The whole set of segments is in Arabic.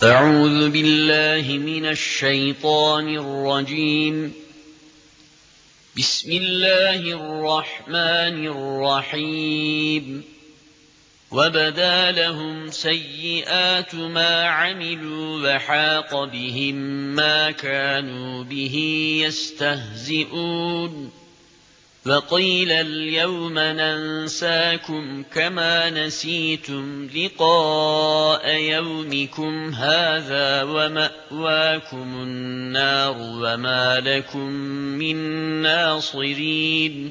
أعوذ بالله من الشيطان الرجيم. بسم الله الرحمن الرحيم. وبدا لهم سيئات ما عملوا وحاق بهم ما كانوا به يستهزئون. وقيل اليوم ننساكم كما نسيتم لقاء يومكم هذا ومأواكم النار وما لكم من ناصرين.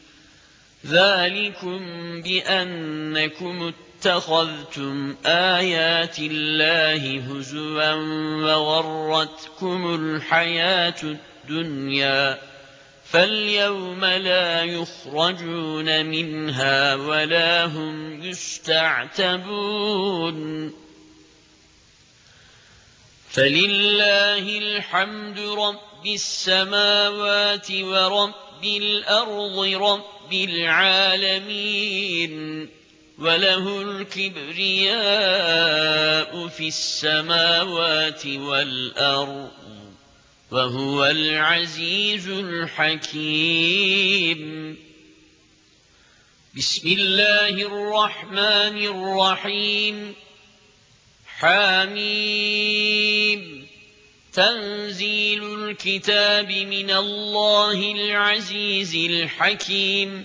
ذلكم بأنكم اتخذتم آيات الله هزوا وغرتكم الحياة الدنيا، فاليوم لا يخرجون منها ولا هم يستعتبون. فلله الحمد رب السماوات ورب الأرض رب العالمين، وله الكبرياء في السماوات والأرض، وهو العزيز الحكيم. بسم الله الرحمن الرحيم. حميم. تنزيل الكتاب من الله العزيز الحكيم.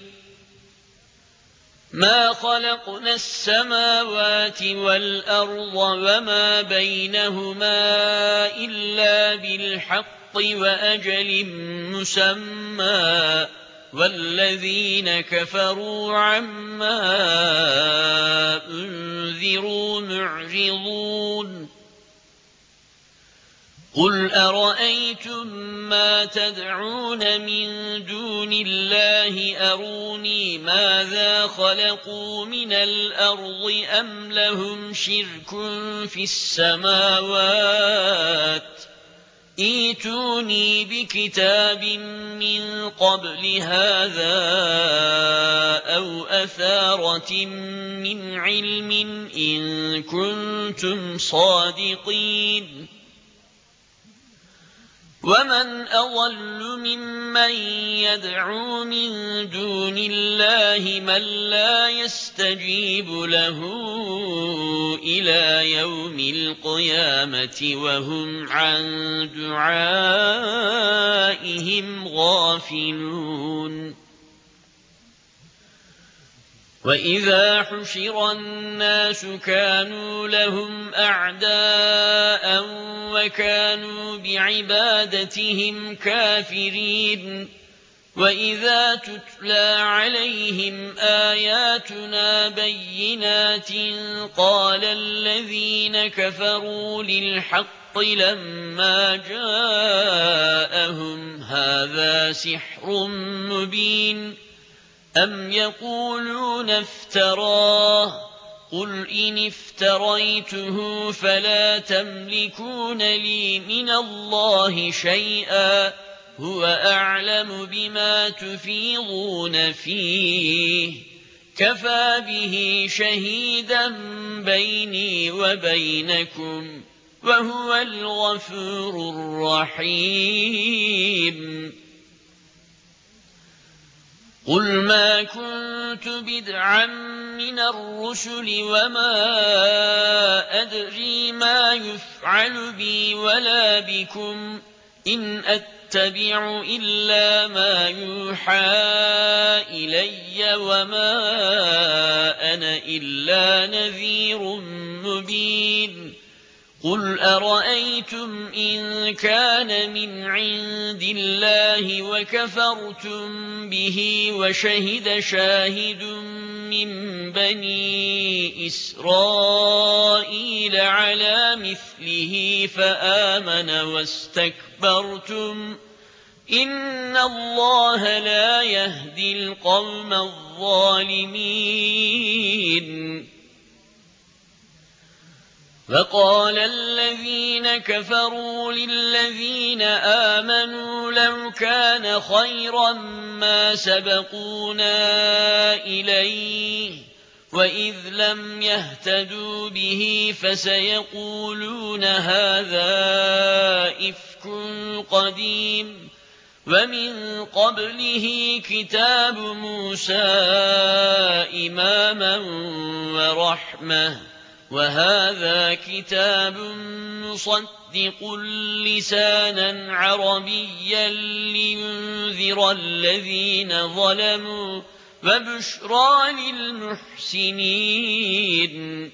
ما خلقنا السماوات والأرض وما بينهما إلا بالحق وأجل مسمى، والذين كفروا عما أنذروا معرضون. قل أرأيتم ما تدعون من دون الله أروني ماذا خلقوا من الأرض أم لهم شرك في السماوات، ائتوني بكتاب من قبل هذا أو أثارة من علم إن كنتم صادقين. ومن أضل ممن يدعو من دون الله من لا يستجيب له إلى يوم القيامة وهم عن دعائهم غافلون. وإذا حشر الناس كانوا لهم أعداء وكانوا بعبادتهم كافرين. وإذا تتلى عليهم آياتنا بينات قال الذين كفروا للحق لما جاءهم هذا سحر مبين. أم يقولون افتراه، قل إن افتريته فلا تملكون لي من الله شيئا، هو أعلم بما تفيضون فيه، كفى به شهيدا بيني وبينكم، وهو الغفور الرحيم. قل ما كنت بدعا من الرسل وما أدري ما يفعل بي ولا بكم، إن أتبع إلا ما يوحى إلي وما أنا إلا نذير مبين. قل أرأيتم إن كان من عند الله وكفرتم به وشهد شاهد من بني إسرائيل على مثله فآمن واستكبرتم، إن الله لا يهدي القوم الظالمين. وقال الذين كفروا للذين آمنوا لو كان خيرا ما سبقونا إليه وإذ لم يهتدوا به فسيقولون هذا إفك قديم ومن قبله كتاب موسى إماما ورحمة وهذا كتاب مصدق لسانا عربيا لينذر الذين ظلموا وبشرى للمحسنين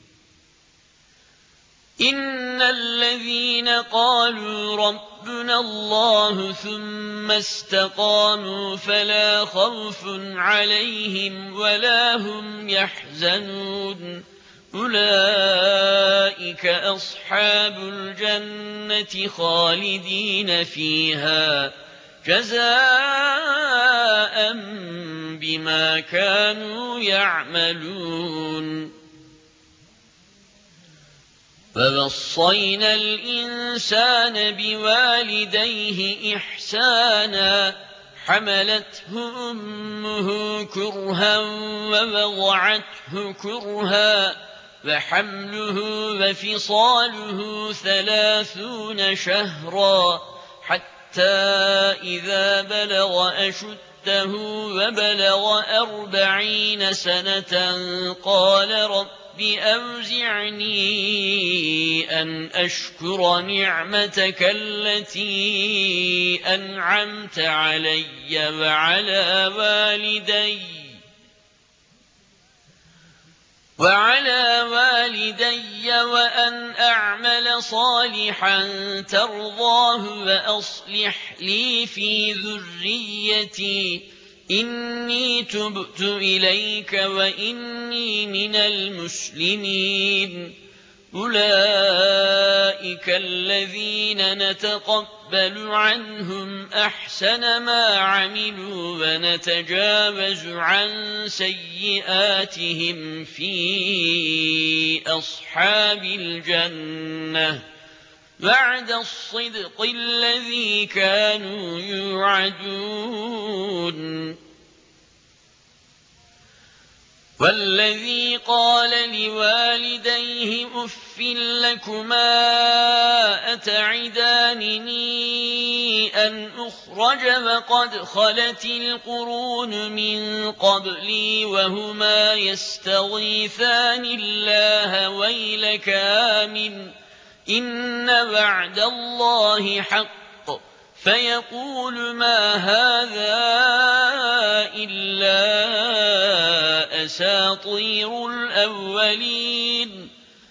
إن الذين قالوا ربنا الله ثم استقاموا فلا خوف عليهم ولا هم يحزنون أولئك أصحاب الجنة خالدين فيها جزاء بما كانوا يعملون ووصينا الإنسان بوالديه إحسانا حملته أمه كرها ووضعته كرها وحمله وفصاله 30 شهرا حتى إذا بلغ أشده وبلغ 40 سنة قال رب أوزعني أن أشكر نعمتك التي أنعمت علي وعلى والدي وأن أعمل صالحا ترضاه وأصلح لي في ذريتي إني تبت إليك وإني من المسلمين أولئك الذين نتقبل عنهم أحسن ما عملوا ونتجاوز عن سيئاتهم في أصحاب الجنة بعد الصدق الذي كانوا يوعدون والذي قال لوالديه أف لكما أتعدانني أن أخرج وقد خلت القرون من قبلي وهما يستغيثان الله ويلك آمن إن وعد الله حق فيقول ما هذا إلا أساطير الأولين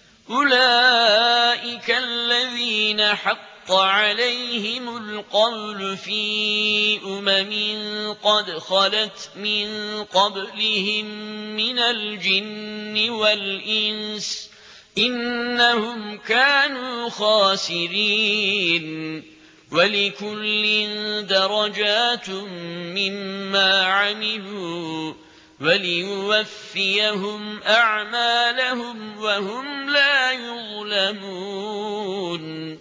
أولئك الذين حق عليهم القول في قد خلت من قبلهم من الجن والإنس إنهم كانوا خاسرين ولكل درجات مما عملوا وليوفيهم أعمالهم وهم لا يظلمون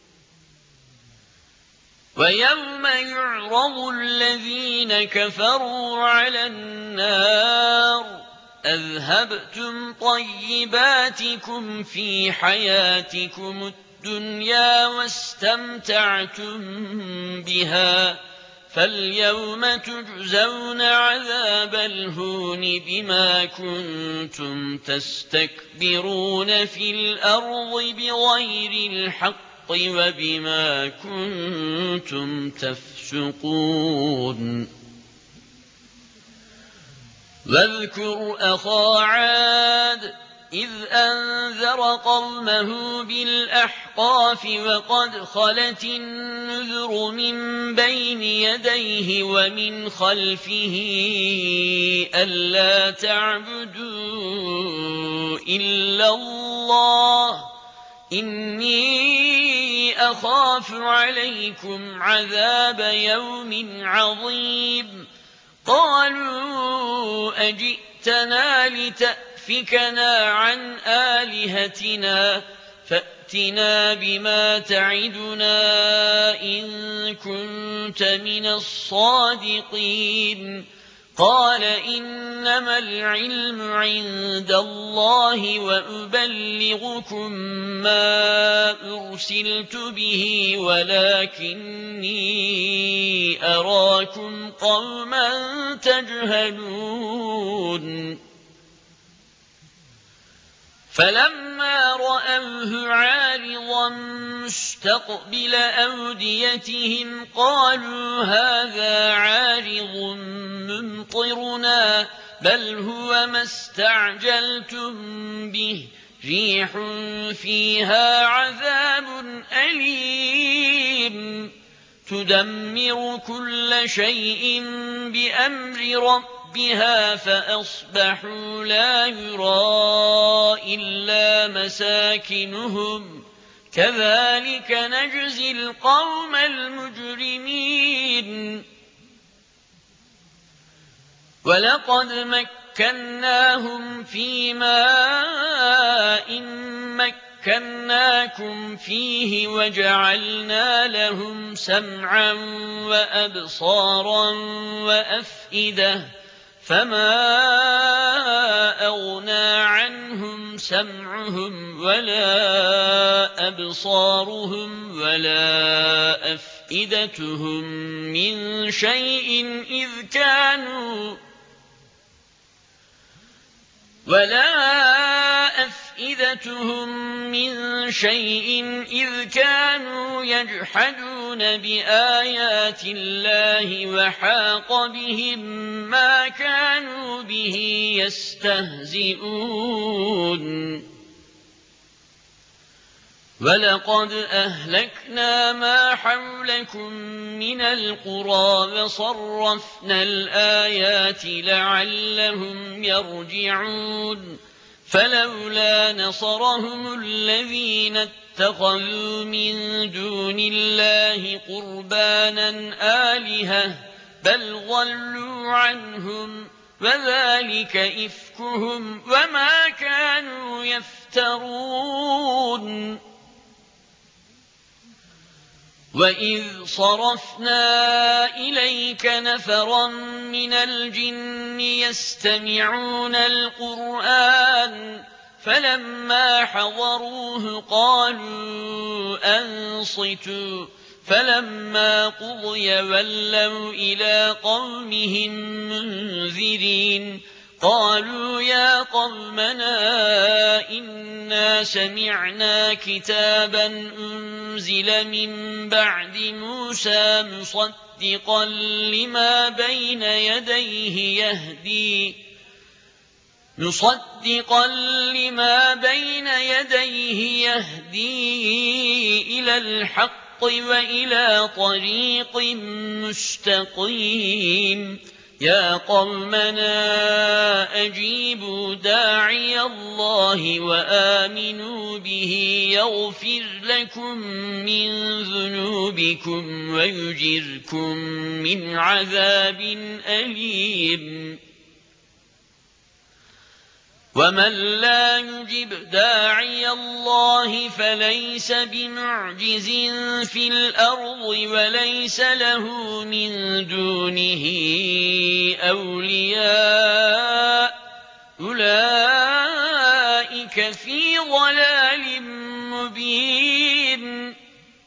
ويوم يعرض الذين كفروا على النار أذهبتم طيباتكم في حياتكم الدنيا واستمتعتم بها فاليوم تجزون عذاب الهون بما كنتم تستكبرون في الأرض بغير الحق وبما كنتم تفسقون واذكر أخا عاد إذ أنذر قومه بالأحقاف وقد خلت النذر من بين يديه ومن خلفه ألا تعبدوا إلا الله إني أخاف عليكم عذاب يوم عظيم قالوا أجئتنا لتأفكنا عن آلهتنا فأتنا بما تعدنا إن كنت من الصادقين قال إنما العلم عند الله وأبلغكم ما أرسلت به ولكني أراكم قوما تجهلون فلما رأوه عارضا مستقبل أوديتهم قالوا هذا عارض ممطرنا بل هو ما استعجلتم به ريح فيها عذاب أليم تدمر كل شيء بأمر ربها فأصبحوا لا يرى إلا مساكنهم كذلك نجزي القوم المجرمين ولقد مكناهم في ماء مكناكم فيه وجعلنا لهم سمعا وأبصارا وأفئدة فما أغنى عنهم سمعهم ولا أبصارهم ولا أفئدتهم من شيء إذ كانوا يجحدون بآيات الله وحاق بهم ما كانوا به يستهزئون ولقد أهلكنا ما حولكم من القرى وصرفنا الآيات لعلهم يرجعون فلولا نصرهم الذين اتخذوا من دون الله قربانا آلهة بل ضلوا عنهم وذلك إفكهم وما كانوا يفترون وَإِذْ صَرَفْنَا إِلَيْكَ نَفَرًا مِنَ الْجِنِّ يَسْتَمِعُونَ الْقُرْآنَ فَلَمَّا حَضَرُوهُ قَالُوا أَنصِتُوا فَلَمَّا قُضِيَ وَلَّوْا إِلَى قَوْمِهِمْ مُنذِرِينَ قالوا يا قومنا إنا سمعنا كتابا أنزل من بعد موسى مصدقا لما بين يديه يهدي إلى الحق وإلى طريق مستقيم يا قومنا أجيبوا داعي الله وآمنوا به يغفر لكم من ذنوبكم ويجركم من عذاب أليم ومن لا يجب داعي الله فليس بمعجز في الأرض وليس له من دونه أولياء أولئك في ضلال مبين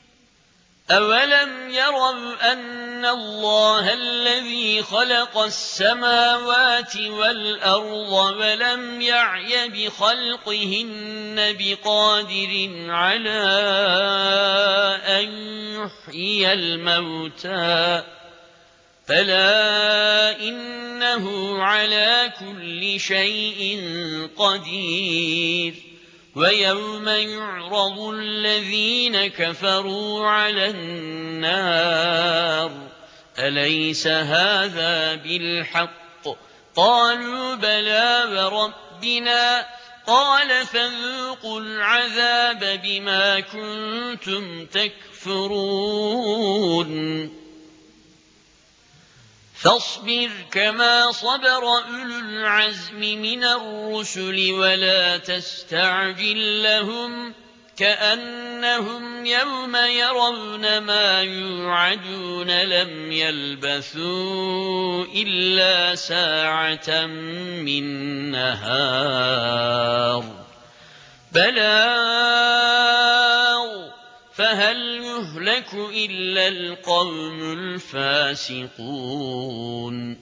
أولم يروا أن الله الذي خلق السماوات والأرض ولم يعي بخلقهن بقادر على أن يحيي الموتى بلى إنه على كل شيء قدير ويوم يعرض الذين كفروا على النار أليس هذا بالحق قالوا بلى وربنا قال فذوقوا العذاب بما كنتم تكفرون فاصبر كما صبر أولو العزم من الرسل ولا تستعجل لهم كأنهم يوم يرون ما يوعدون لم يلبثوا إلا ساعة من نهار بلاغ فهل يهلك إلا القوم الفاسقون.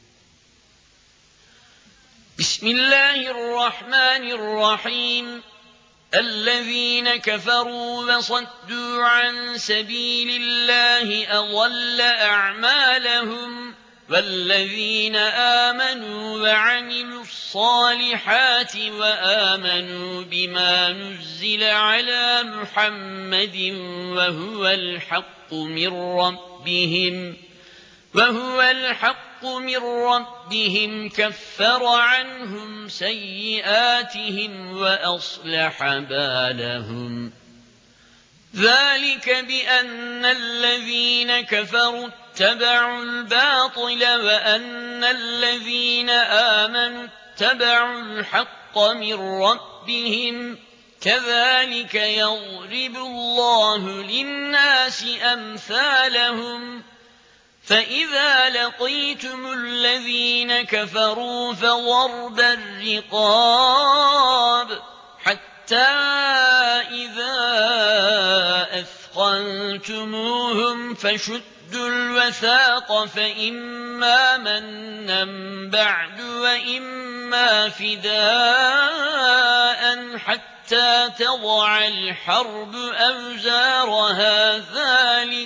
بسم الله الرحمن الرحيم. الذين كفروا وصدوا عن سبيل الله أضل أعمالهم والذين آمنوا وعملوا الصالحات وآمنوا بما نزل على محمد وهو الحق من ربهم كفر عنهم سيئاتهم وأصلح بالهم. ذلك بأن الذين كفروا اتبعوا الباطل وأن الذين آمنوا اتبعوا الحق من ربهم كذلك يضرب الله للناس أمثالهم. فإذا لقيتم الذين كفروا فضرب الرقاب حتى إذا أثخنتموهم فشدوا الوثاق فإما منا بعد وإما فداء حتى تضع الحرب أوزارها ذلك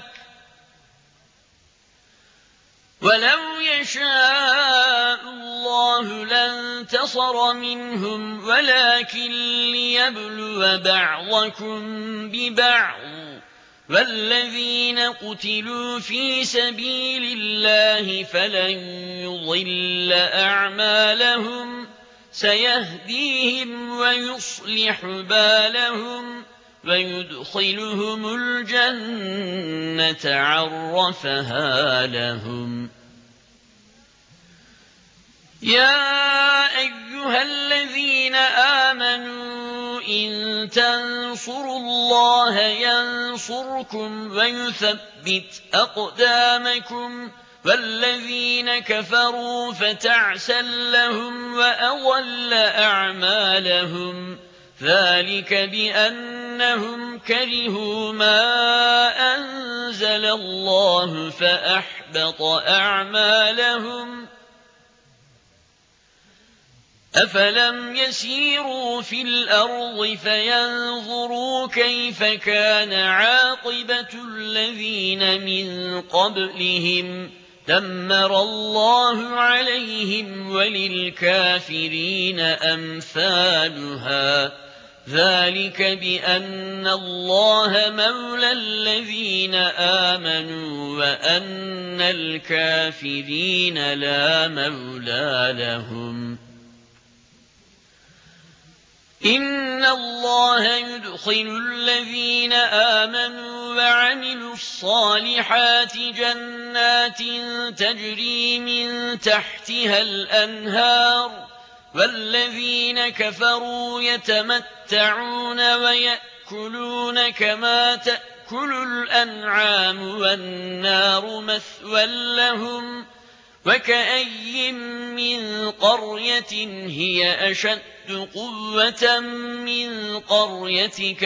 ولو يشاء الله لانتصر منهم ولكن ليبلو بعضكم ببعض والذين قتلوا في سبيل الله فلن يضل أعمالهم سيهديهم ويصلح بالهم ويدخلهم الجنة عرفها لهم. يا أيها الذين آمنوا إن تنصروا الله ينصركم ويثبت أقدامكم والذين كفروا فتعسا لهم وأضل أعمالهم. ذلك بأنهم كرهوا ما أنزل الله فأحبط أعمالهم. أفلم يسيروا في الأرض فينظروا كيف كان عاقبة الذين من قبلهم دمر الله عليهم وللكافرين أمثالها. ذلك بأن الله مولى الذين آمنوا وأن الكافرين لا مولى لهم. إن الله يدخل الذين آمنوا وعملوا الصالحات جنات تجري من تحتها الأنهار والذين كفروا يتمتعون ويأكلون كما تأكل الأنعام والنار مثوى لهم. وكأي من قرية هي أشد قوة من قريتك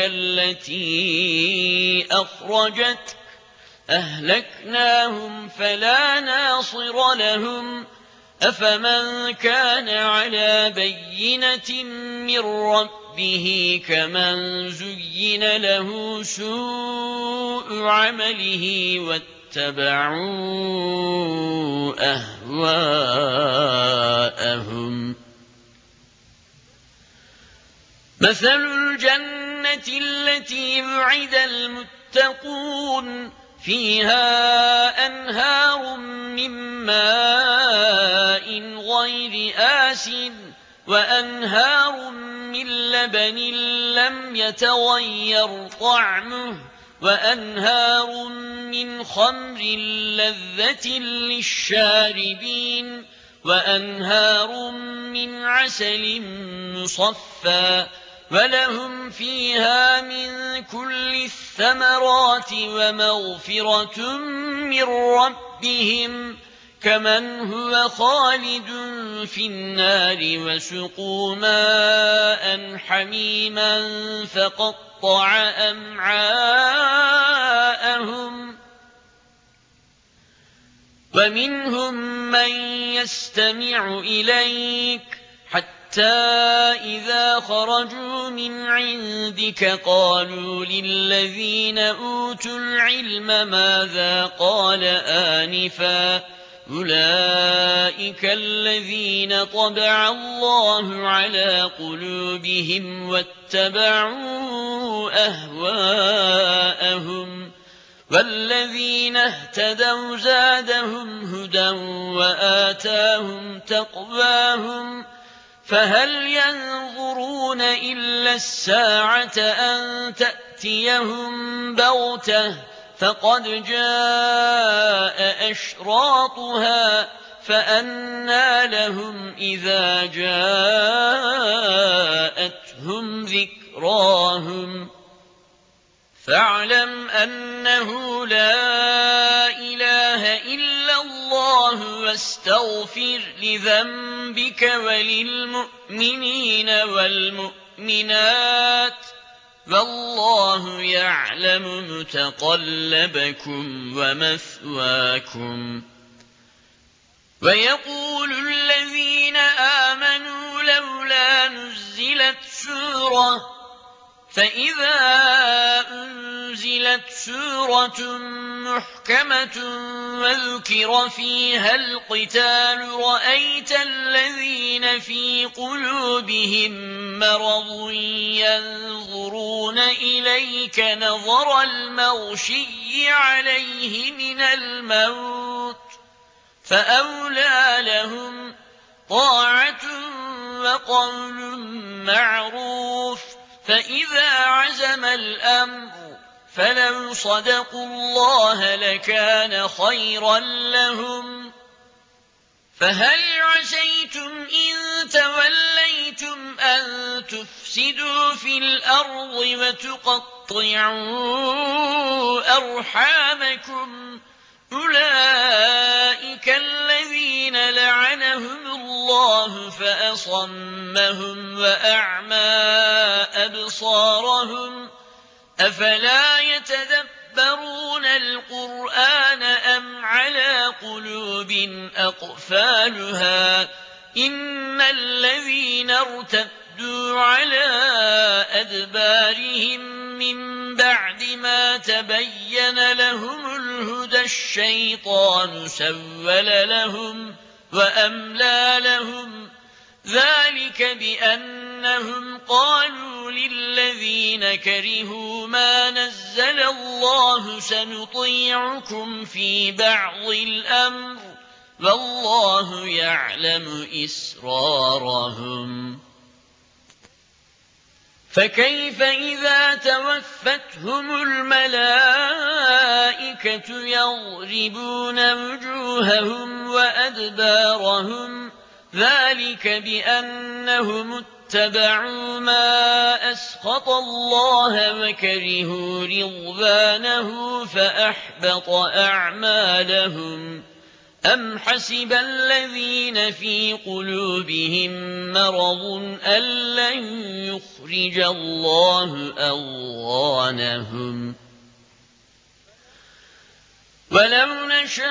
التي أخرجت أهلكناهم فلا ناصر لهم. أفمن كان على بينة من ربه كمن زين له سوء عمله واتبعوا أهواءهم. مثل الجنة التي وعد المتقون فيها أنهار من ماء غير آسن وأنهار من لبن لم يتغير طعمه وأنهار من خمر لذة للشاربين وأنهار من عسل مصفى ولهم فيها من كل الثمرات ومغفرة من ربهم كمن هو خالد في النار وسقوا ماء حميما فقطع أمعاءهم ومنهم من يستمع إليك حتى إذا خرجوا من عندك قالوا للذين أوتوا العلم ماذا قال آنفا أولئك الذين طبع الله على قلوبهم واتبعوا أهواءهم والذين اهتدوا زادهم هدى وآتاهم تقواهم فهل ينظرون إلا الساعة أن تأتيهم بغتة فقد جاء أشراطها فأنى لهم إذا جاءتهم ذكراهم فاعلم أنه لا إله إلا الله واستغفر لذنبك وللمؤمنين والمؤمنات والله يعلم متقلبكم ومثواكم ويقول الذين آمنوا لولا نزلت سورة فإذا أنزلت سورة محكمة وذكر فيها القتال رأيت الذين في قلوبهم مرض ينظرون إليك نظر المغشي عليه من الموت فأولى لهم طاعة وقول معروف فإذا عزم الأمر فلو صدقوا الله لكان خيرا لهم فهل عسيتم إن توليتم أن تفسدوا في الأرض وتقطعوا أرحامكم أولئك الذين لعنهم الله فأصمهم وأعمى أبصارهم أفلا يتدبرون القرآن أم على قلوب أقفالها إن الذين ارتدوا على أدبارهم من بعد ما تبين لهم الهدى الشيطان سول لهم وأملى لهم ذلك بأنهم قالوا للذين كرهوا ما نزل الله سنطيعكم في بعض الأمر والله يعلم إسرارهم فكيف إذا توفتهم الملائكة يضربون وجوههم وأدبارهم ذلك بأنهم اتبعوا ما أسخط الله وكرهوا رضوانه فأحبط أعمالهم أم حسب الذين في قلوبهم مرض أن لن يخرج الله أضغانهم ولو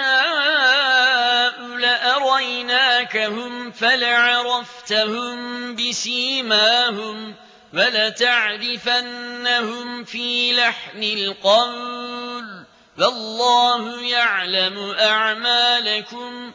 نشاء لأريناكهم فلعرفتهم بسيماهم ولتعرفنهم في لحن القول والله يعلم أعمالكم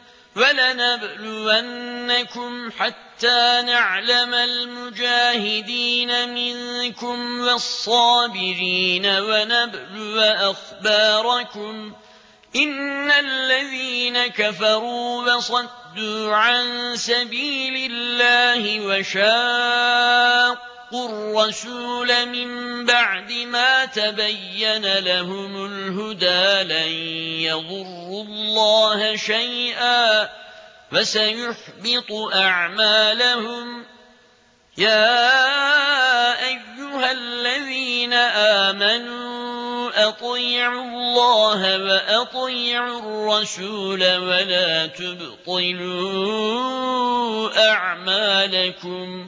ولنبلونكم حتى نعلم المجاهدين منكم والصابرين ونبلو أخباركم إن الذين كفروا وصدوا عن سبيل الله وشاقوا الرسول من بعد ما تبين لهم الهدى لن يضروا الله شيئا وسيحبط أعمالهم يا أيها آمنوا أطيعوا الله وأطيعوا الرسول ولا تبطلوا أعمالكم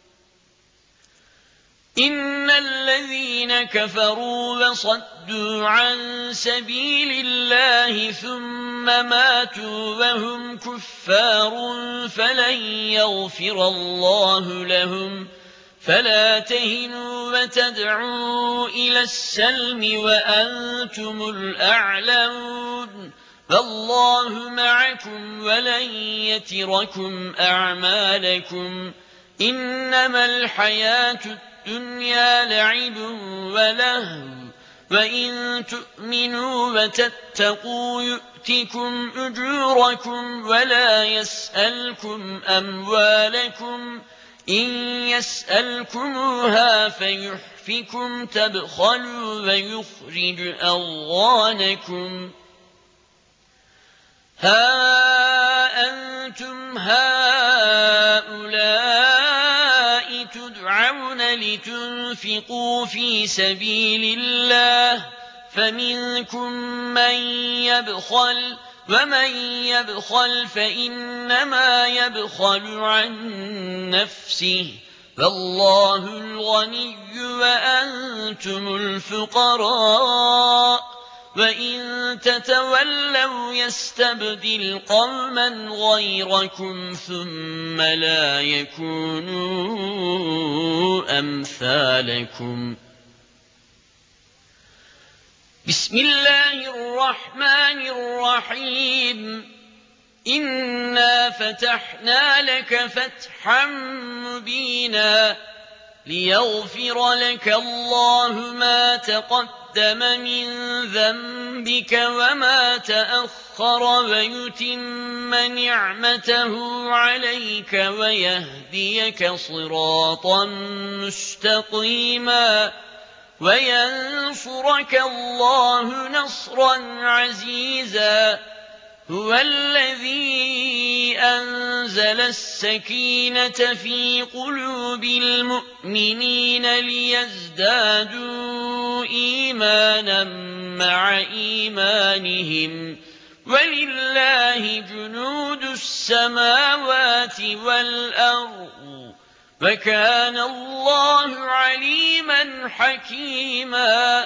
إن الذين كفروا وصدوا عن سبيل الله ثم ماتوا وهم كفار فلن يغفر الله لهم فلا تهنوا وتدعوا إلى السلم وأنتم الأعلون فالله معكم ولن يتركم أعمالكم إنما الحياة الدنيا لعب ولهو وإن تؤمنوا وتتقوا يؤتكم أجوركم ولا يسألكم أموالكم إن يسألكموها فيحفكم تبخلوا ويخرج أضغانكم ها أنتم هؤلاء تدعون لتنفقوا في سبيل الله فمنكم من يبخل ومن يبخل فإنما يبخل عن نفسه فالله الغني وأنتم الفقراء وإن تتولوا يستبدل قوما غيركم ثم لا يكونوا أمثالكم بسم الله الرحمن الرحيم إنا فتحنا لك فتحا مبينا ليغفر لك الله ما تقدم من ذنبك وما تأخر ويتم نعمته عليك ويهديك صراطا مستقيما وينصرك الله نصرا عزيزا هو الذي أنزل السكينة في قلوب المؤمنين ليزدادوا إيمانا مع إيمانهم ولله جنود السماوات والأرض وكان الله عليما حكيما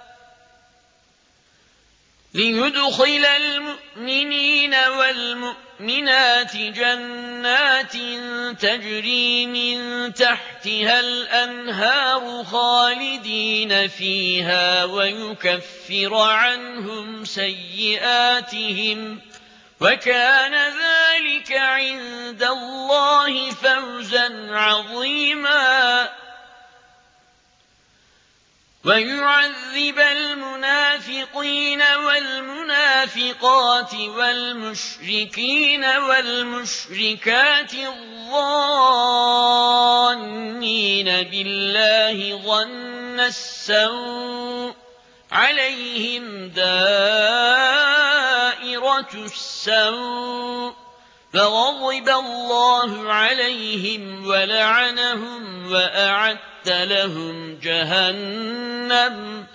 ليدخل المؤمنين والمؤمنات جنات تجري من تحتها الأنهار خالدين فيها ويكفر عنهم سيئاتهم وكان ذلك عند الله فوزا عظيما ويعذب المنافقين والمنافقات والمشركين والمشركات الظانين بالله ظن السوء عليهم دائرة السوء فغضب الله عليهم ولعنهم وأعد لهم جهنم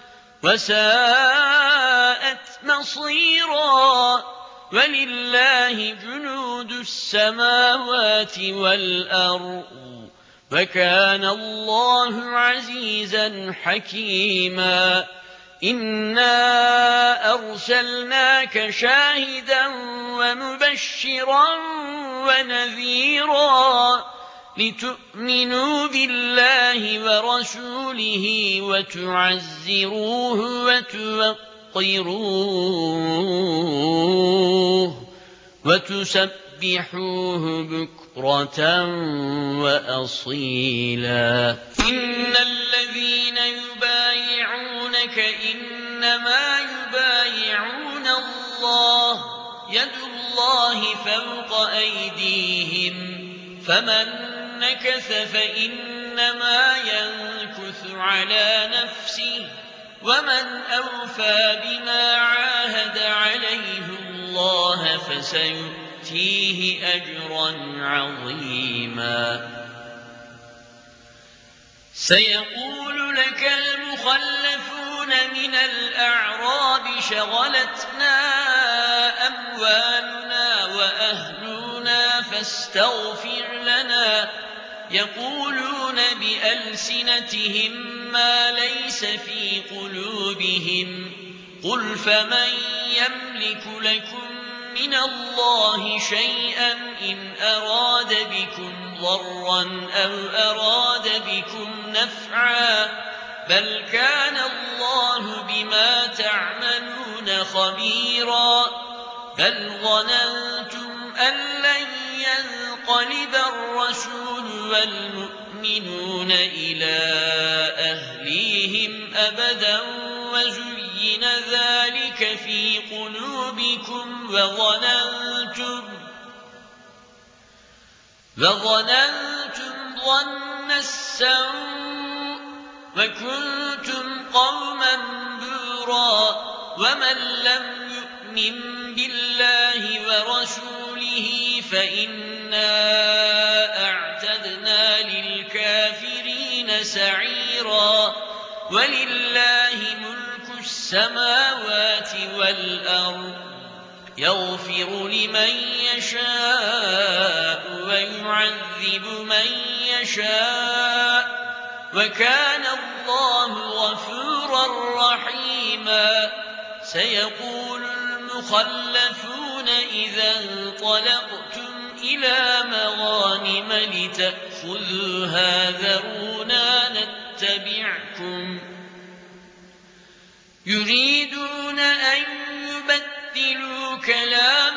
وساءت مصيرا ولله جنود السماوات والأرض وكان الله عزيزا حكيما إنا أرسلناك شاهدا ومبشرا ونذيرا لتؤمنوا بالله ورسوله وتعزروه وتوقروه وتسبحوه بكرة وأصيلا إن الذين يبايعونك إنما يبايعون الله يد الله فوق أيديهم فمن نكث فإنما ينكث على نفسه ومن أوفى بما عاهد عليه الله فسيؤتيه أجرا عظيما سيقول لك المخلفون من الأعراب شغلتنا أموالنا وأهلنا فاستغفر لنا يقولون بألسنتهم ما ليس في قلوبهم قل فمن يملك لكم من الله شيئا إن أراد بكم ضرا أو أراد بكم نفعا بل كان الله بما تعملون خبيرا بل ظننتم أن لن ينقلب الرسول والمؤمنون إلى أهليهم أبدا وزين ذلك في قلوبكم وظننتم ظن السوء وكنتم قوما بورا ومن لم يؤمن بالله ورسوله فإنا أعتدنا للكافرين سعيرا ولله ملك السماوات والأرض يغفر لمن يشاء ويعذب من يشاء وكان الله غفورا رحيما سيقول المخلفون إذا انطلقتم إلى مغانم لتأخذوها ذرونا نتبعكم يريدون أن يبدلوا كلام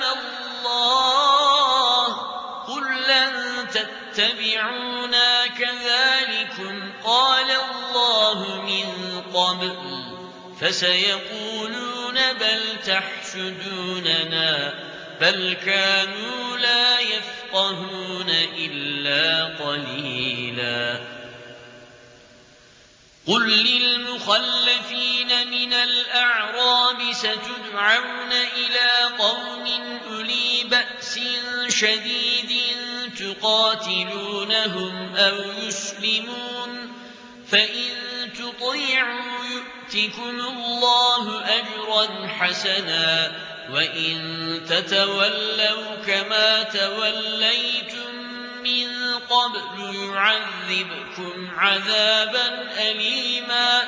الله قل لن تتبعونا كذلكم قال الله من قبل فسيقولون بل تحسدوننا بل كانوا لا يفقهون إلا قليلا قل للمخلفين من الأعراب ستدعون إلى قوم أولي بأس شديد تقاتلونهم أو يسلمون فإن تطيعوا يؤتكم الله أجرا حسنا وإن تتولوا كما توليتم من قبل يعذبكم عذابا أليما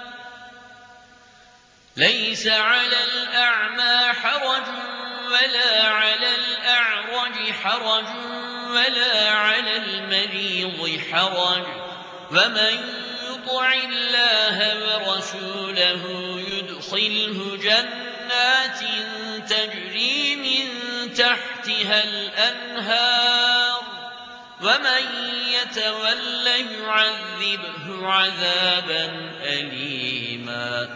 ليس على الأعمى حرج ولا على الأعرج حرج ولا على المريض حرج ومن يطع الله ورسوله يدخله جنات تجري من تحتها الأنهار ومن يتول يعذبه عذابا أليما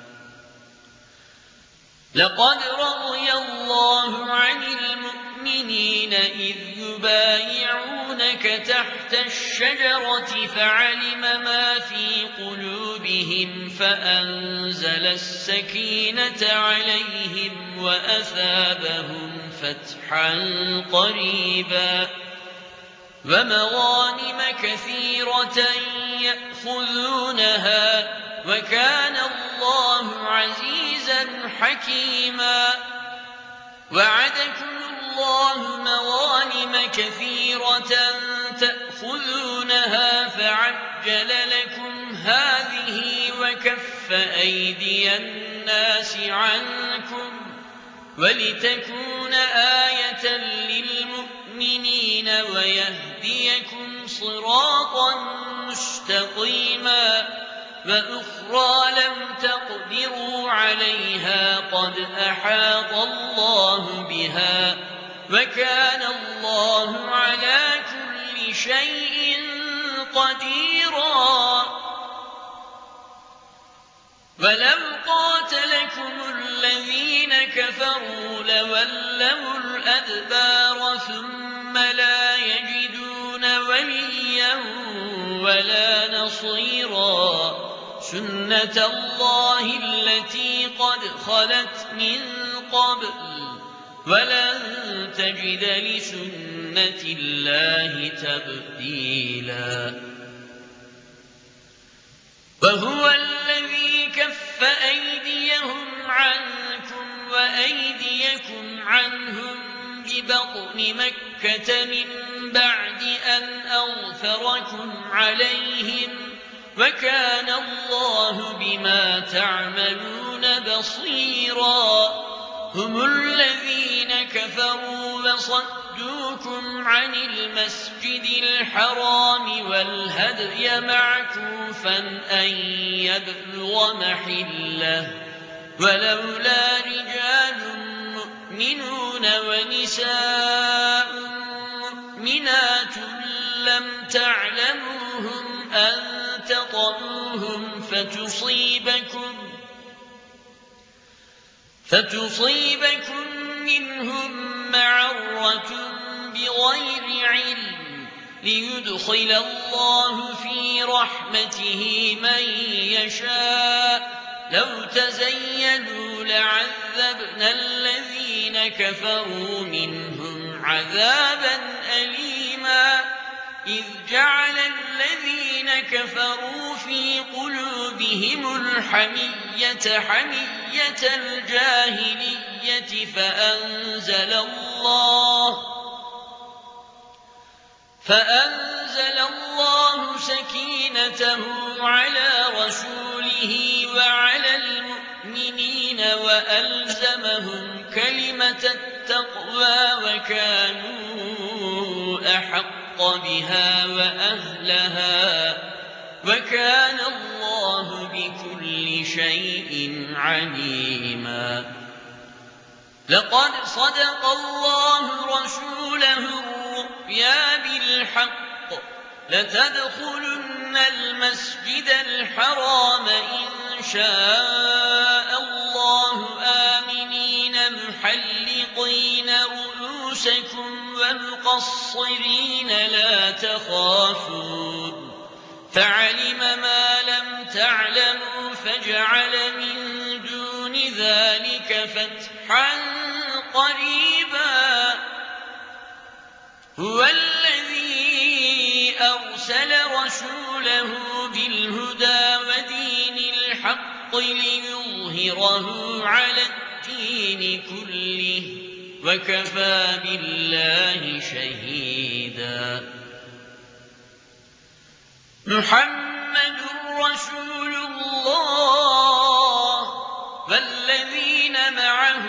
لقد رضي الله عن المؤمنين إذ يبايعونك تحت الشجرة فعلم ما في قلوبهم فأنزل السكينة عليهم وأثابهم فتحا قريبا ومغانم كثيرة يأخذونها وكان الله عزيزا حكيما وعدكم الله مغانم كثيرة تأخذونها فعجل لكم هذه وكف أيدي الناس عنكم ولتكون آية للمؤمنين ويهديكم صراطا مستقيما وأخرى لم تقدروا عليها قد أحاط الله بها وكان الله على كل شيء قديرا ولو قاتلكم الذين كفروا لولوا الأدبار ثم لا يجدون وليا ولا نصيرا سنة الله التي قد خلت من قبل ولن تجد لسنة الله تبديلا وهو كَفَّ أَيْدِيَهُمْ عَنكُمْ وَأَيْدِيَكُمْ عَنْهُم بِبَطْنِ مَكَّةَ مِن بَعْدِ أَنْ أَظْفَرَكُمْ عَلَيْهِمْ وَكَانَ اللَّهُ بِمَا تَعْمَلُونَ بَصِيرًا هُمُ الَّذِينَ كَفَرُوا وَصَدُّوكُمْ عَنِ الْمَسْجِدِ الْحَرَامِ وَالْهَدْيَ مَعْكُوفًا أَن يَبْلُغَ مَحِلَّهُ وَلَوْلَا رِجَالٌ مُّؤْمِنُونَ وَنِسَاءٌ مُّؤْمِنَاتٌ لَّمْ تَعْلَمُوهُمْ أَن تَطَئُوهُمْ فَتُصِيبَكُم مِّنْهُم مَّعَرَّةٌ بِغَيْرِ عِلْمٍ لِّيُدْخِلَ اللَّهُ فِي رَحْمَتِهِ مَن يَشَاءُ لَوْ تَزَيَّلُوا لَعَذَّبْنَا الَّذِينَ كَفَرُوا مِنْهُمْ عَذَابًا أَلِيمًا إِذْ جَعَلَ الَّذِينَ كَفَرُوا فِي قُلُوبِهِمُ الْحَمِيَّةَ حَمِيَّةَ الْجَاهِلِيَّةِ فَأَنزَلَ اللَّهُ سَكِينَتَهُ عَلَىٰ رَسُولِهِ وَعَلَى الْمُؤْمِنِينَ وَأَلْزَمَهُمْ كَلِمَةَ التَّقْوَىٰ وَكَانُوا أَحَقَّ بِهَا وَأَهْلَهَا وَكَانَ اللَّهُ بِكُلِّ شَيْءٍ عَلِيمًا لَقَدْ صَدَقَ اللَّهُ رَسُولَهُ الرُّؤْيَا بِالْحَقِّ لَتَدْخُلُنَّ الْمَسْجِدَ الْحَرَامَ إِن شَاءَ اللَّهُ آمِنِينَ مُحَلِّقِينَ رُءُوسَكُمْ وَمُقَصِّرِينَ لَا تَخَافُونَ فَعَلِمَ مَا لَمْ تَعْلَمُوا فَجَعَلَ مِن دُونِ ذَلِكَ فَتْحًا قَرِيبًا هُوَ الَّذِي أَرْسَلَ رَسُولَهُ بِالْهُدَىٰ وَدِينِ الْحَقِّ لِيُظْهِرَهُ عَلَى الدِّينِ كُلِّهِ وَكَفَىٰ بِاللَّهِ شَهِيدًا مُحَمَّدٌ رَّسُولُ اللَّهِ وَالَّذِينَ مَعَهُ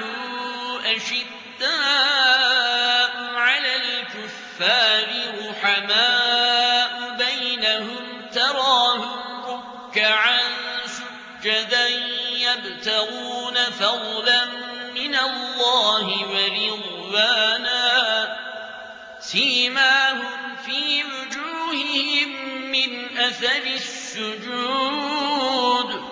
أَشِدَّاءُ عَلَى الْكُفَّارِ رُحَمَاءُ بَيْنَهُمْ تَرَاهُمْ رُكَّعًا سُجَّدًا يَبْتَغُونَ فَضْلًا مِّنَ اللَّهِ وَرِضْوَانًا سِيمَاهُمْ فِي وُجُوهِهِم مِّنْ أَثَرِ السُّجُودِ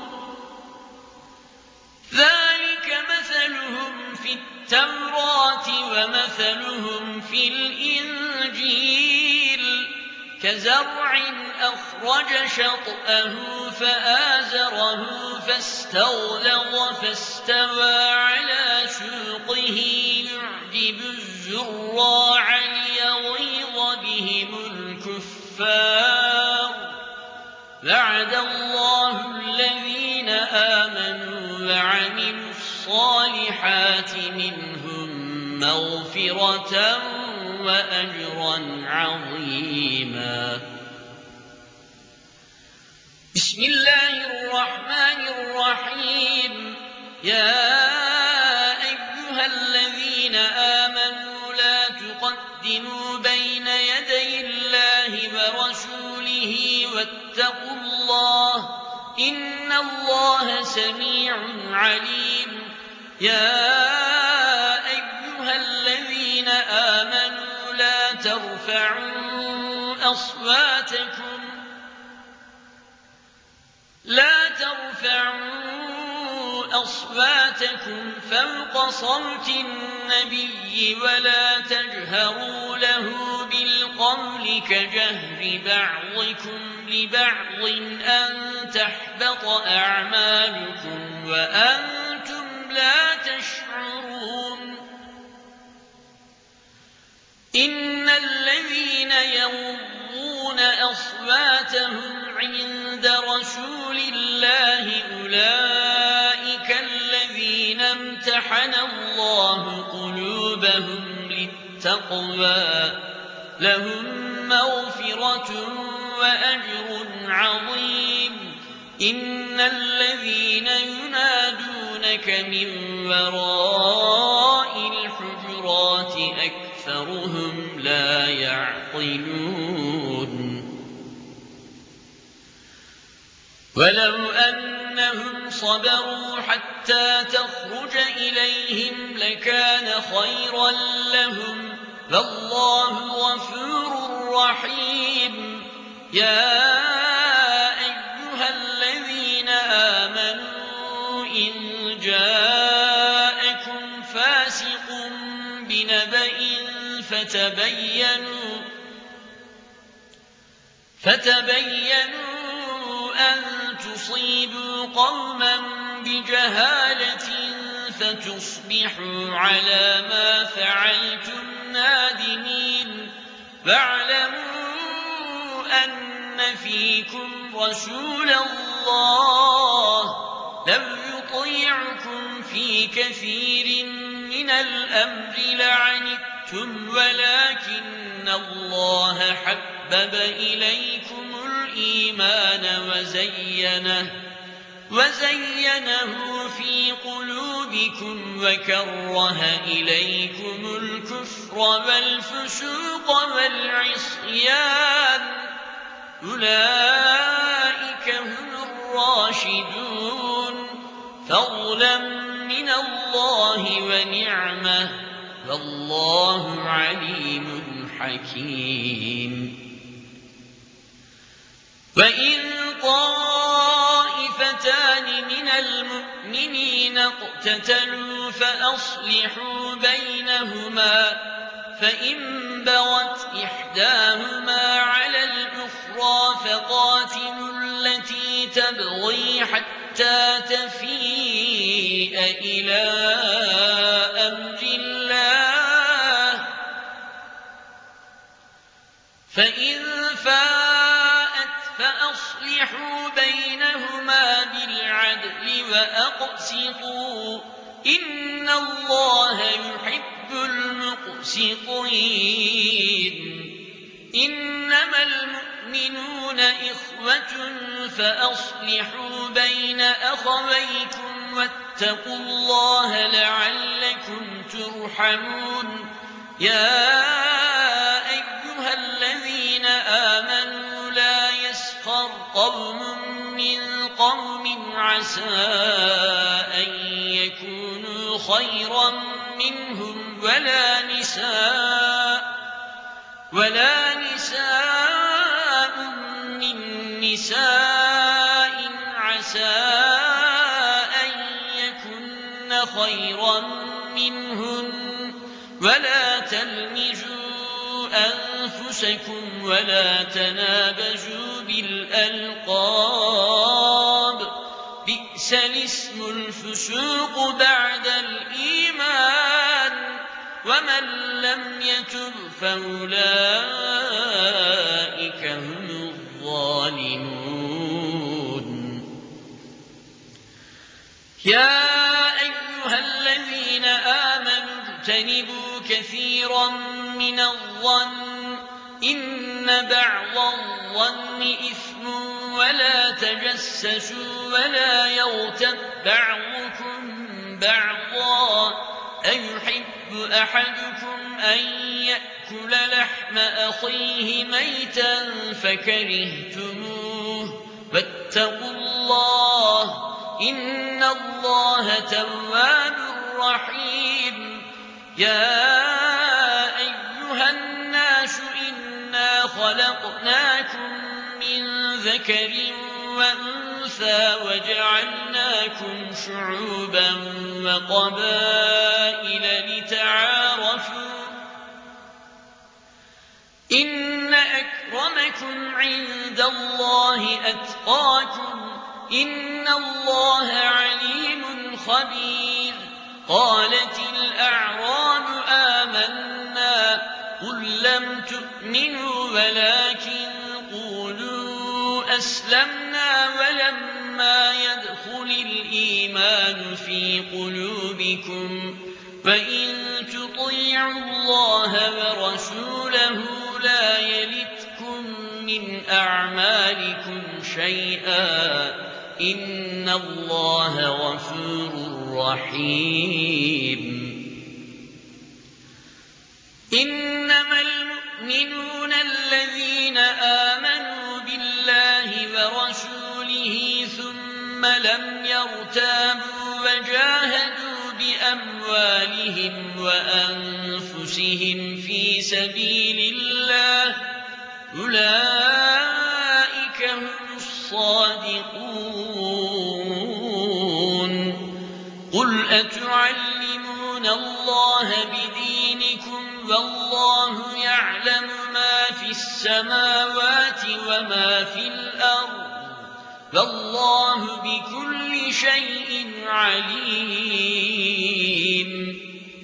ذَلِكَ مَثَلُهُمْ فِي التَّوْرَاةِ وَمَثَلُهُمْ فِي الْإِنجِيلِ كَزَرْعٍ أَخْرَجَ شَطْأَهُ فَآزَرَهُ فَاسْتَغْلَظَ فَاسْتَوَىٰ عَلَىٰ سُوقِهِ يُعْجِبُ الزُّرَّاعَ لِيَغِيظَ بِهِمُ الْكُفَّارَ وَعَدَ اللَّهُ الَّذِينَ آمَنُوا وَعَمِلُوا الصَّالِحَاتِ مِنْهُم مَّغْفِرَةً وَأَجْرًا عَظِيمًا بسم الله الرحمن الرحيم يا أيها الذين آمنوا لا تقدموا بين يدي الله ورسوله واتقوا الله إن الله سميع عليم يا أيها الذين آمنوا لا ترفعوا أصواتكم فوق صوت النبي ولا تجهروا له بالقول كجهر بعضكم لبعض أن تحبط أعمالكم وأنتم لا تشعرون إن الذين يغضون أصواتهم عند رسول الله أولئك الذين امتحن الله قلوبهم للتقوى لهم مغفرة وأجر عظيم. إن الذين ينادونك من وراء الحجرات أكثرهم لا يعقلون. ولو أنهم صبروا حتى تخرج إليهم لكان خيرا لهم والله غفور رحيم. يا أيها الذين آمنوا إن جاءكم فاسق بنبأ فتبينوا أن تصيبوا قوما بجهالة فتصبحوا على ما فعلتم نادمين. واعلموا أن فيكم رسول الله لو يطيعكم في كثير من الأمر لعنتم ولكن الله حبب إليكم الإيمان وزينه في قلوبكم وكره إليكم الكفر والفسوق والعصيان أولئك هم الراشدون فضلا من الله ونعمة والله عليم حكيم. وإن طائفتان من المؤمنين اقتتلوا فأصلحوا بينهما فإن بغت إحداهما على الأخرى فقاتلوا التي تبغي حتى تفيء إلى أمر الله فإن فاءت فأصلحوا بينهما بالعدل وأقسطوا إن الله يحب المقسطين. إنما المؤمنون إخوة فأصلحوا بين أخويكم واتقوا الله لعلكم ترحمون. يا أيها الذين آمنوا لا يسخر قوم من قوم عسى أن يكونوا خيرا منهم ولا نساء من نساء عسى أن يكن خيرا منهن ولا تلمزوا أنفسكم ولا تنابزوا بالألقاب بئس الاسم الفسوق بعد الإيمان ومن لم يتب فأولئك هم الظالمون. يا أيها الذين آمنوا اجتنبوا كثيرا من الظن إن بعض الظن إثم ولا تجسسوا ولا يغتب بعضكم بعضا أيحب أحدكم أن يأكل لحم أخيه ميتا فكرهتموه واتقوا الله إن الله تواب رحيم. يا أيها الناس إنا خلقناكم من ذكر وأنثى وجعلناكم شعوبا وقبائل لتعارفوا إن أكرمكم عند الله أتقاكم إن الله عليم خبير. قالت الأعراب آمنا قل لم تؤمنوا ولكن قولوا أسلمنا ولما يدخل الإيمان الإيمان في قلوبكم وإن تطيعوا الله ورسوله لا يلتكم من أعمالكم شيئا إن الله غفور رحيم إنما المؤمنون الذين آمنوا بالله ورسوله ثم لم يرتابوا وجاهدوا بأموالهم وأنفسهم في سبيل الله أولئك هم الصادقون قل أتعلمون الله بدينكم والله يعلم ما في السماوات وما في الأرض والله بكل شيء عليم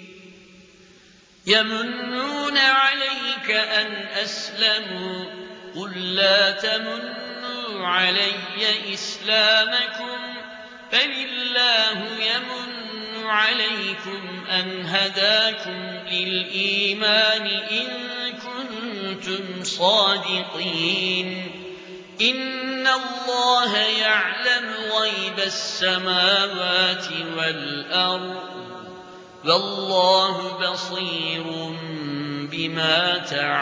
يمنون عليك أن أسلموا قل لا تمنوا علي إسلامكم بل الله يمن عليكم أن هداكم للإيمان إن كنتم صادقين إن الله يعلم غيب السماوات والأرض والله بصير بما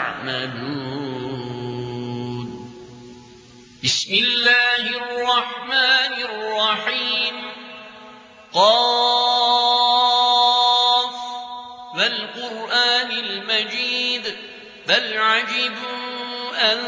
تعملون بسم الله الرحمن الرحيم قاف والقرآن المجيد بل عجبوا أن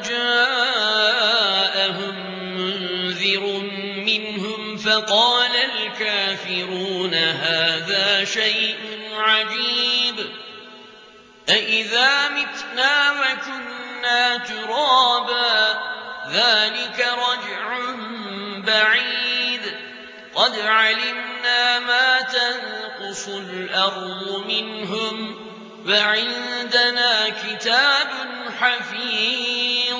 جاءهم منذر منهم فقال الكافرون هذا شيء عجيب أإذا متنا وكنا ترابا ذلك رجع بعيد قد علمنا ما تنقص الأرض منهم وعندنا كتاب حفيظ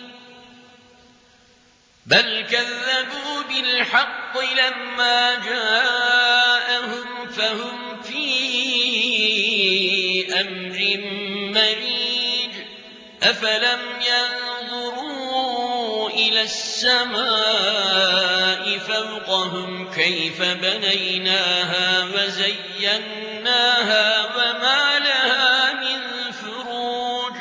بل كذبوا بالحق لما جاءهم فهم في أمر مريج أفلم ينظروا إلى السماء فوقهم كيف بنيناها وزيناها وما لها من فروج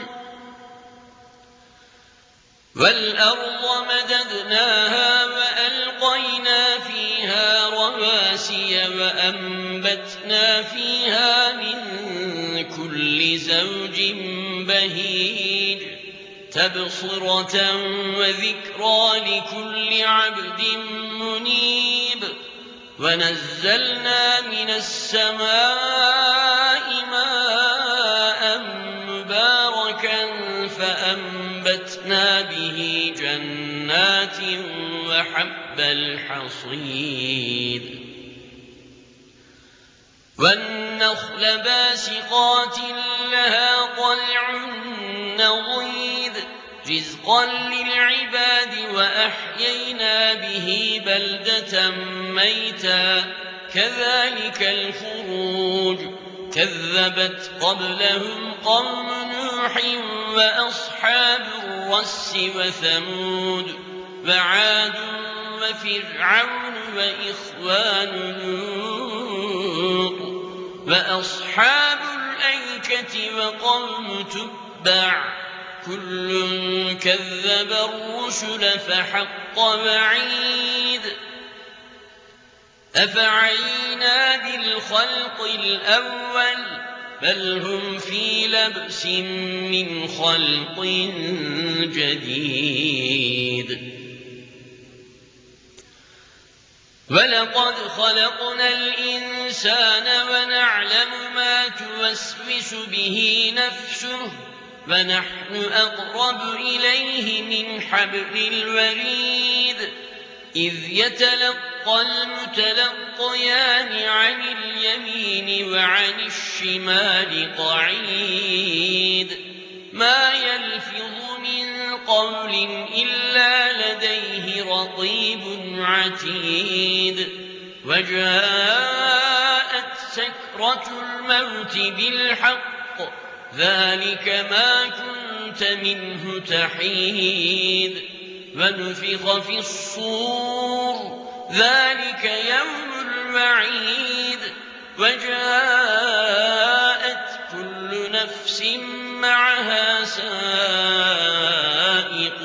والأرض مددناها وألقينا فيها رواسي وأنبتنا فيها من كل زوج بهيج تبصرة وذكرى لكل عبد منيب ونزلنا من السماء ماء مباركا فأنبتنا به جنات وحب الحصيد والنخل باسقات لها طلع نضيد رزقا للعباد وأحيينا به بلدة ميتا كذلك الخروج كذبت قبلهم قوم نوح وأصحاب الرس وثمود وعاد وفرعون وإخوان لوط وأصحاب الأيكة وقوم تبع كل كذب الرسل فحق وعيد أفعينا بالخلق الأول بل هم في لبس من خلق جديد ولقد خلقنا الإنسان ونعلم ما توسوس به نفسه ونحن أقرب إليه من حبل الوريد إذ يتلقى المتلقيان عن اليمين وعن الشمال قعيد ما يلفظ من قول إلا لديه رقيب عتيد وجاءت سكرة الموت بالحق ذلك ما كنت منه تحيد ونفخ في الصور ذلك يوم الوعيد وجاءت كل نفس معها سائق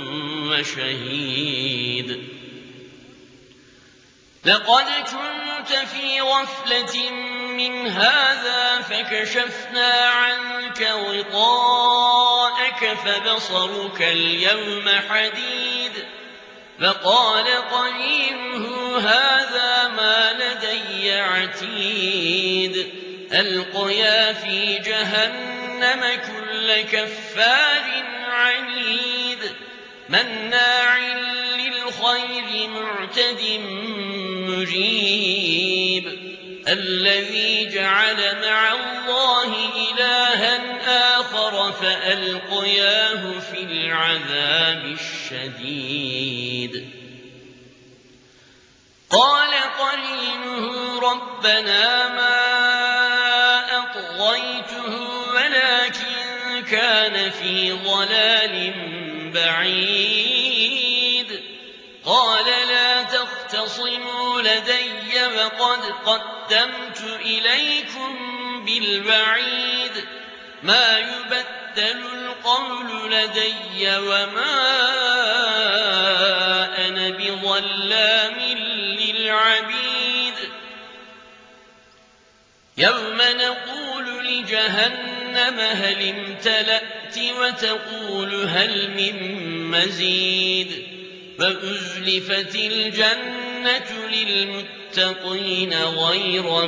وشهيد لقد كنت في غفلة من هذا فكشفنا عنك غطاءك فبصرك اليوم حديد فقال قرينه هذا ما لدي عتيد ألقيا في جهنم كل كفار عنيد مناع للخير معتد مريب الذي جعل مع الله إلها آخر فألقياه في العذاب الشديد قال قرينه ربنا ما أطغيته ولكن كان في ضلال بعيد قال لا تختصموا لدي وقد قدمت إليكم بالوعيد ما يبدل القول لدي وما أنا بظلام للعبيد يوم نقول لجهنم هل امتلأت وتقول هل من مزيد وأزلفت الجنة للمتقين غير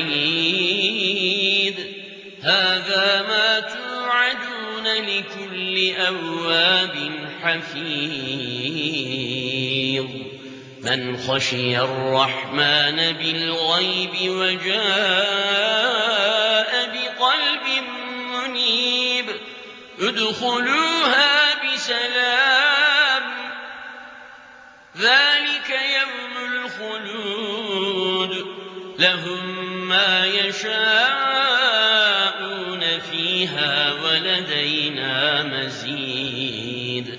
بعيد هذا ما توعدون لكل أواب حفيظ من خشي الرحمن بالغيب وجاء بقلب منيب ادخلوها بسلام ذلك يوم الخلود لهم ما يشاءون فيها ولدينا مزيد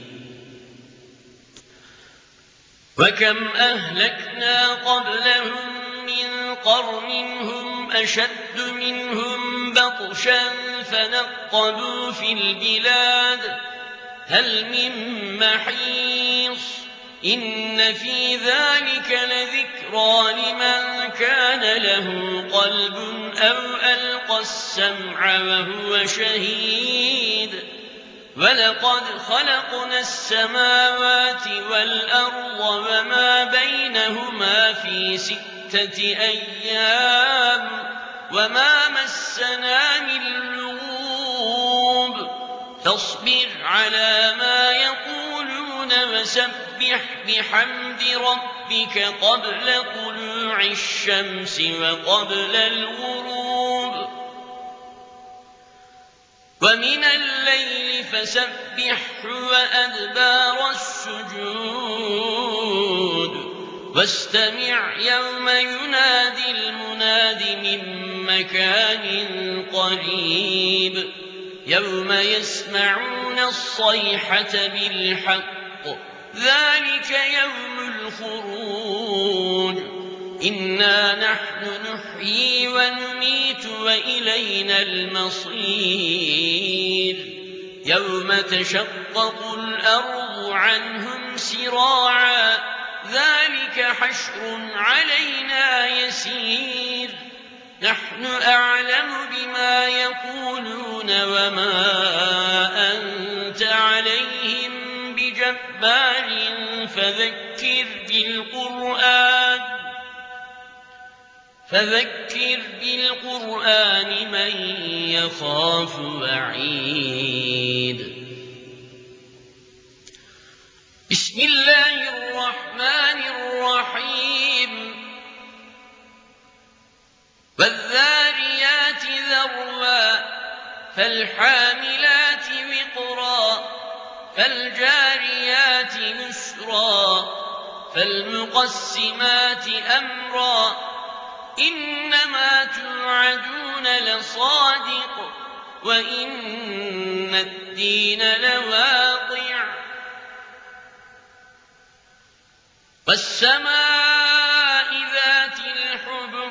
وكم أهلكنا قبلهم من قرن هم أشد منهم بطشا فنقبوا في البلاد هل من محيص إن في ذلك لذكرى لمن كان له قلب أو ألقى السمع وهو شهيد ولقد خلقنا السماوات والأرض وما بينهما في 6 أيام وما مسنا من لغوب فاصبر على ما يقولون وسبح بحمد ربك قبل طلوع الشمس وقبل الغروب ومن الليل فسبحه وأدبار السجود واستمع يوم ينادي المناد من مكان قريب يوم يسمعون الصيحة بالحق ذلك يوم الخروج إنا نحن نحيي ونميت وإلينا المصير يوم تشقق الأرض عنهم سراعا ذلك حشر علينا يسير نحن أعلم بما يقولون وما أنت عليهم بجبار فذكر بالقرآن من يخاف وعيد بسم الله الرحمن الرحيم والذاريات ذروا فالحاملات وقرا فالجاريات يسرا فالمقسمات أمرا إنما توعدون لصادق وإن الدين لواقع والسماء ذات الحبك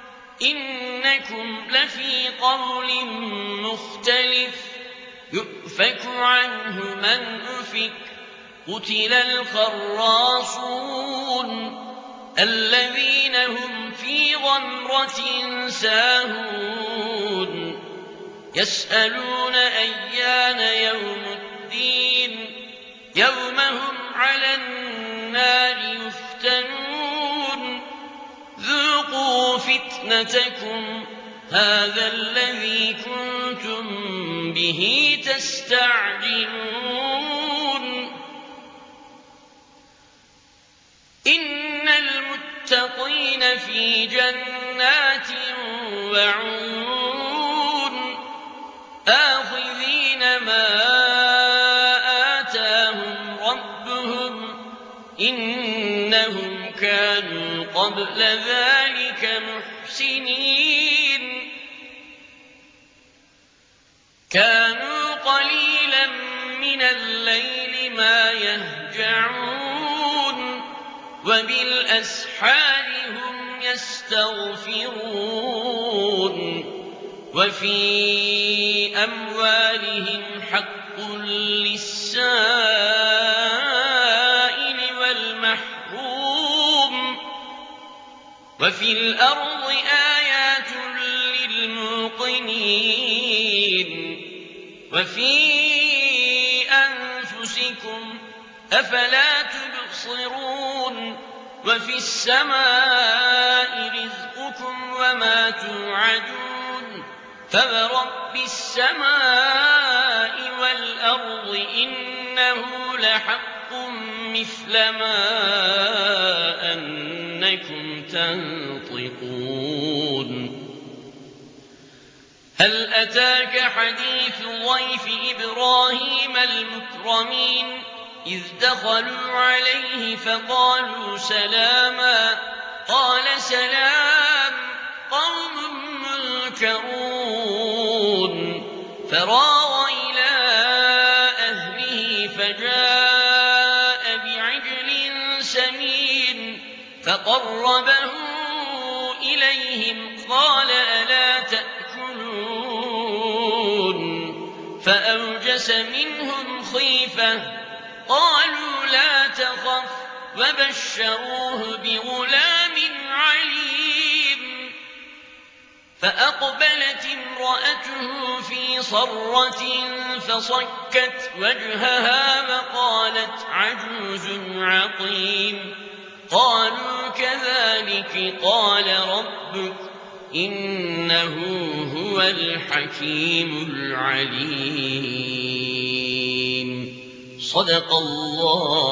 إنكم لفي قول مختلف يؤفك عنه من أفك قتل الخراصون الذين هم في غمرة ساهون يسألون أيان يوم الدين يوم هم على النار يفتنون ذوقوا فتنتكم هذا الذي كنتم به تستعجلون إن المتقين في جنات وعيون آخذين ما آتاهم ربهم إنهم كانوا قبل ذلك محسنين كانوا قليلا من الليل ما يهجعون وبالأسحار هم يستغفرون وفي أموالهم حق للسائل والمحروم وفي الأرض آيات للموقنين وفي أنفسكم أفلا تبصرون وفي السماء رزقكم وما توعدون فورب السماء والأرض إنه لحق مثل ما أنكم تنطقون هل أتاك حديث ضيف إبراهيم المكرمين إذ دخلوا عليه فقالوا سلاما قال سلام قوم منكرون فراغ إلى أهله فجاء بعجل سمين فقربه إليهم قال ألا تأكلون فأوجس منهم خيفة قالوا لا تخف وبشروه بغلام عليم فأقبلت امرأته في صرة فصكت وجهها وقالت عجوز عقيم قالوا كذلك قال ربك إنه هو الحكيم العليم صدق الله